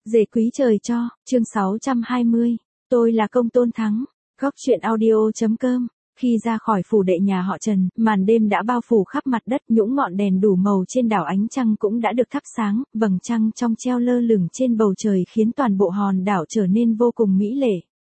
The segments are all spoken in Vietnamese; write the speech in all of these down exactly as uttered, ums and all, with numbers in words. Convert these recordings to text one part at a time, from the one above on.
Dề quý trời cho, chương sáu trăm hai mươi. Tôi là Công Tôn Thắng. Góc truyện audio.com. Khi ra khỏi phủ đệ nhà họ Trần, màn đêm đã bao phủ khắp mặt đất, những ngọn đèn đủ màu trên đảo ánh trăng cũng đã được thắp sáng, vầng trăng trong treo lơ lửng trên bầu trời khiến toàn bộ hòn đảo trở nên vô cùng mỹ lệ.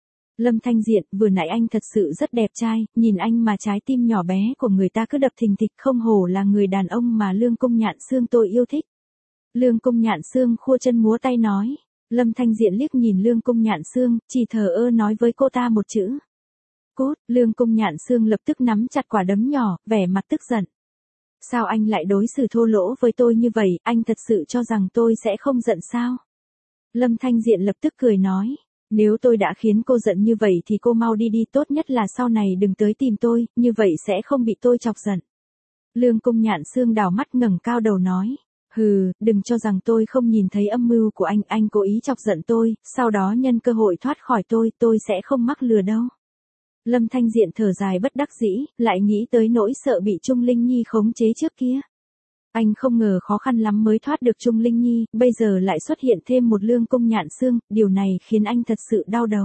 Lâm Thanh Diện, vừa nãy anh thật sự rất đẹp trai, nhìn anh mà trái tim nhỏ bé của người ta cứ đập thình thịch, không hổ là người đàn ông mà Lương Cung Nhạn Xương tôi yêu thích. Lương Cung Nhạn Xương khua chân múa tay nói. Lâm Thanh Diện liếc nhìn Lương Cung Nhạn Xương, chỉ thờ ơ nói với cô ta một chữ. Cút, Lương Cung Nhạn Xương lập tức nắm chặt quả đấm nhỏ, vẻ mặt tức giận. Sao anh lại đối xử thô lỗ với tôi như vậy, anh thật sự cho rằng tôi sẽ không giận sao? Lâm Thanh Diện lập tức cười nói. Nếu tôi đã khiến cô giận như vậy thì cô mau đi đi, tốt nhất là sau này đừng tới tìm tôi, như vậy sẽ không bị tôi chọc giận. Lương Cung Nhạn Xương đảo mắt ngẩng cao đầu nói. Hừ, đừng cho rằng tôi không nhìn thấy âm mưu của anh, anh cố ý chọc giận tôi, sau đó nhân cơ hội thoát khỏi tôi, tôi sẽ không mắc lừa đâu. Lâm Thanh Diện thở dài bất đắc dĩ, lại nghĩ tới nỗi sợ bị Trung Linh Nhi khống chế trước kia. Anh không ngờ khó khăn lắm mới thoát được Trung Linh Nhi, bây giờ lại xuất hiện thêm một Lương Cung Nhạn Xương, điều này khiến anh thật sự đau đầu.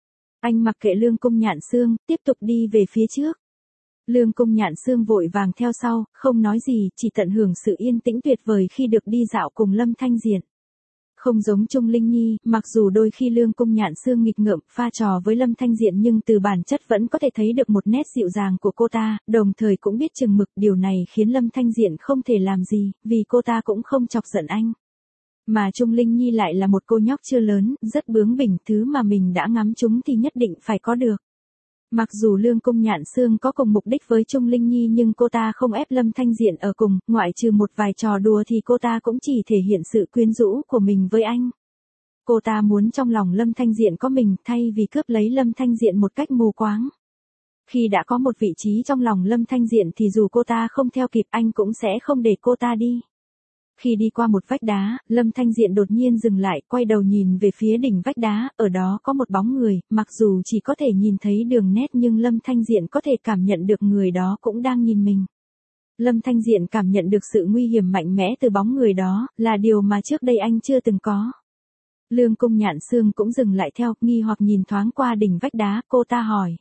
Anh mặc kệ Lương Cung Nhạn Xương, tiếp tục đi về phía trước. Lương Cung Nhạn Xương vội vàng theo sau, không nói gì, chỉ tận hưởng sự yên tĩnh tuyệt vời khi được đi dạo cùng Lâm Thanh Diện. Không giống Trung Linh Nhi, mặc dù đôi khi Lương Cung Nhạn Xương nghịch ngợm pha trò với Lâm Thanh Diện nhưng từ bản chất vẫn có thể thấy được một nét dịu dàng của cô ta, đồng thời cũng biết chừng mực, điều này khiến Lâm Thanh Diện không thể làm gì, vì cô ta cũng không chọc giận anh. Mà Trung Linh Nhi lại là một cô nhóc chưa lớn, rất bướng bỉnh, thứ mà mình đã ngắm trúng thì nhất định phải có được. Mặc dù Lương Cung Nhạn Xương có cùng mục đích với Trung Linh Nhi nhưng cô ta không ép Lâm Thanh Diện ở cùng, ngoại trừ một vài trò đùa thì cô ta cũng chỉ thể hiện sự quyến rũ của mình với anh. Cô ta muốn trong lòng Lâm Thanh Diện có mình thay vì cướp lấy Lâm Thanh Diện một cách mù quáng. Khi đã có một vị trí trong lòng Lâm Thanh Diện thì dù cô ta không theo kịp anh cũng sẽ không để cô ta đi. Khi đi qua một vách đá, Lâm Thanh Diện đột nhiên dừng lại, quay đầu nhìn về phía đỉnh vách đá, ở đó có một bóng người, mặc dù chỉ có thể nhìn thấy đường nét nhưng Lâm Thanh Diện có thể cảm nhận được người đó cũng đang nhìn mình. Lâm Thanh Diện cảm nhận được sự nguy hiểm mạnh mẽ từ bóng người đó, là điều mà trước đây anh chưa từng có. Lương Cung Nhạn Xương cũng dừng lại theo, nghi hoặc nhìn thoáng qua đỉnh vách đá, cô ta hỏi.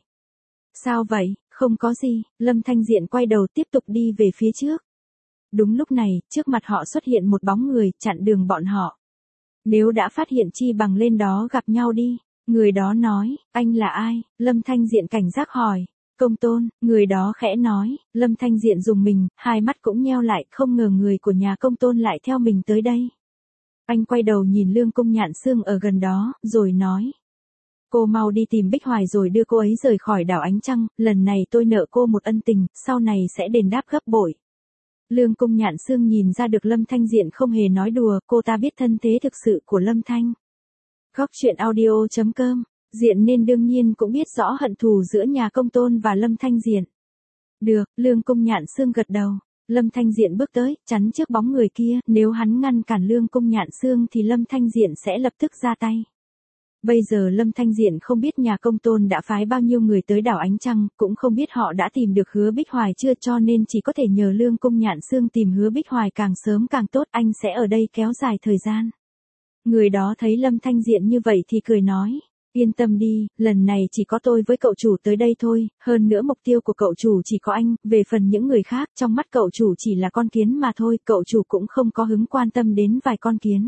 Sao vậy, không có gì, Lâm Thanh Diện quay đầu tiếp tục đi về phía trước. Đúng lúc này, trước mặt họ xuất hiện một bóng người, chặn đường bọn họ. Nếu đã phát hiện chi bằng lên đó gặp nhau đi. Người đó nói, anh là ai? Lâm Thanh Diện cảnh giác hỏi. Công Tôn, người đó khẽ nói. Lâm Thanh Diện dùng mình, hai mắt cũng nheo lại, không ngờ người của nhà Công Tôn lại theo mình tới đây. Anh quay đầu nhìn Lương Cung Nhạn Xương ở gần đó, rồi nói. Cô mau đi tìm Bích Hoài rồi đưa cô ấy rời khỏi đảo ánh trăng, lần này tôi nợ cô một ân tình, sau này sẽ đền đáp gấp bội. Lương Cung Nhạn Xương nhìn ra được Lâm Thanh Diện không hề nói đùa, cô ta biết thân thế thực sự của Lâm Thanh. Góc truyện audio.com. Diện nên đương nhiên cũng biết rõ hận thù giữa nhà Công Tôn và Lâm Thanh Diện. Được, Lương Cung Nhạn Xương gật đầu. Lâm Thanh Diện bước tới, chắn trước bóng người kia, nếu hắn ngăn cản Lương Cung Nhạn Xương thì Lâm Thanh Diện sẽ lập tức ra tay. Bây giờ Lâm Thanh Diện không biết nhà Công Tôn đã phái bao nhiêu người tới đảo ánh trăng, cũng không biết họ đã tìm được Hứa Bích Hoài chưa, cho nên chỉ có thể nhờ Lương Cung Nhạn Xương tìm Hứa Bích Hoài càng sớm càng tốt, anh sẽ ở đây kéo dài thời gian. Người đó thấy Lâm Thanh Diện như vậy thì cười nói, yên tâm đi, lần này chỉ có tôi với cậu chủ tới đây thôi, hơn nữa mục tiêu của cậu chủ chỉ có anh, về phần những người khác, trong mắt cậu chủ chỉ là con kiến mà thôi, cậu chủ cũng không có hứng quan tâm đến vài con kiến.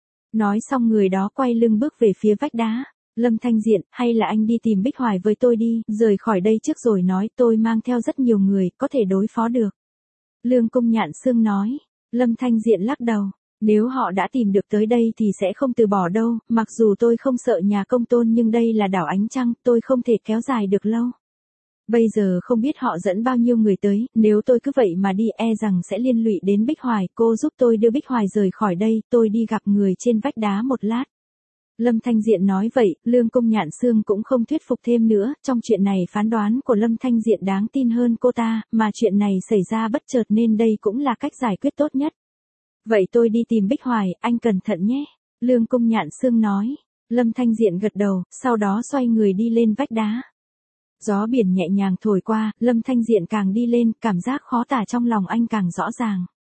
Nói xong người đó quay lưng bước về phía vách đá. Lâm Thanh Diện, hay là anh đi tìm Bích Hoài với tôi đi, rời khỏi đây trước rồi nói, tôi mang theo rất nhiều người, có thể đối phó được. Lương Cung Nhạn Xương nói. Lâm Thanh Diện lắc đầu. Nếu họ đã tìm được tới đây thì sẽ không từ bỏ đâu, mặc dù tôi không sợ nhà Công Tôn nhưng đây là đảo ánh trăng, tôi không thể kéo dài được lâu. Bây giờ không biết họ dẫn bao nhiêu người tới, nếu tôi cứ vậy mà đi e rằng sẽ liên lụy đến Bích Hoài, cô giúp tôi đưa Bích Hoài rời khỏi đây, tôi đi gặp người trên vách đá một lát. Lâm Thanh Diện nói vậy, Lương Cung Nhạn Xương cũng không thuyết phục thêm nữa, trong chuyện này phán đoán của Lâm Thanh Diện đáng tin hơn cô ta, mà chuyện này xảy ra bất chợt nên đây cũng là cách giải quyết tốt nhất. Vậy tôi đi tìm Bích Hoài, anh cẩn thận nhé. Lương Cung Nhạn Xương nói. Lâm Thanh Diện gật đầu, sau đó xoay người đi lên vách đá. Gió biển nhẹ nhàng thổi qua, Lâm Thanh Diện càng đi lên, cảm giác khó tả trong lòng anh càng rõ ràng.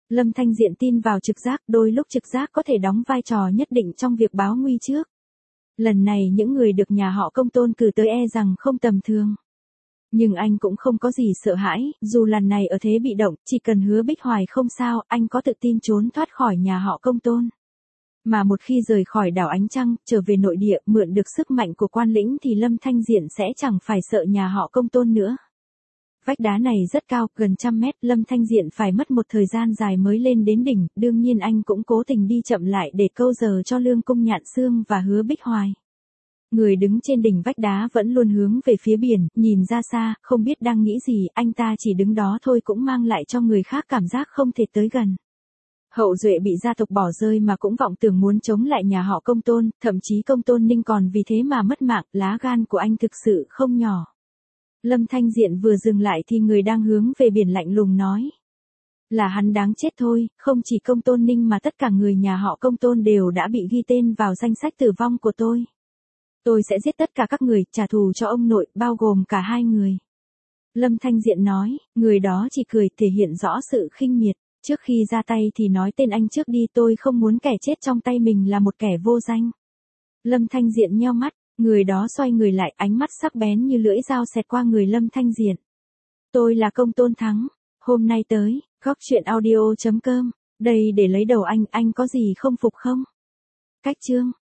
Lâm Thanh Diện tin vào trực giác, đôi lúc trực giác có thể đóng vai trò nhất định trong việc báo nguy trước. Lần này những người được nhà họ Công Tôn cử tới e rằng không tầm thường. Nhưng anh cũng không có gì sợ hãi, dù lần này ở thế bị động, chỉ cần Hứa Bích Hoài không sao, anh có tự tin trốn thoát khỏi nhà họ Công Tôn. Mà một khi rời khỏi đảo Ánh Trăng, trở về nội địa, mượn được sức mạnh của quan lĩnh thì Lâm Thanh Diện sẽ chẳng phải sợ nhà họ Công Tôn nữa. Vách đá này rất cao, gần trăm mét, Lâm Thanh Diện phải mất một thời gian dài mới lên đến đỉnh, đương nhiên anh cũng cố tình đi chậm lại để câu giờ cho Lương Cung Nhạn Xương và Hứa Bích Hoài. Người đứng trên đỉnh vách đá vẫn luôn hướng về phía biển, nhìn ra xa, không biết đang nghĩ gì, anh ta chỉ đứng đó thôi cũng mang lại cho người khác cảm giác không thể tới gần. Hậu duệ bị gia tộc bỏ rơi mà cũng vọng tưởng muốn chống lại nhà họ Công Tôn, thậm chí Công Tôn Ninh còn vì thế mà mất mạng, lá gan của anh thực sự không nhỏ. Lâm Thanh Diện vừa dừng lại thì người đang hướng về biển lạnh lùng nói. Là hắn đáng chết thôi, không chỉ Công Tôn Ninh mà tất cả người nhà họ Công Tôn đều đã bị ghi tên vào danh sách tử vong của tôi. Tôi sẽ giết tất cả các người, trả thù cho ông nội, bao gồm cả hai người. Lâm Thanh Diện nói, người đó chỉ cười thể hiện rõ sự khinh miệt. Trước khi ra tay thì nói tên anh trước đi, tôi không muốn kẻ chết trong tay mình là một kẻ vô danh. Lâm Thanh Diện nheo mắt, người đó xoay người lại, ánh mắt sắc bén như lưỡi dao xẹt qua người Lâm Thanh Diện. Tôi là Công Tôn Thắng, hôm nay tới, góc truyện audio chấm com, đây để lấy đầu anh, anh có gì không phục không? Cách chương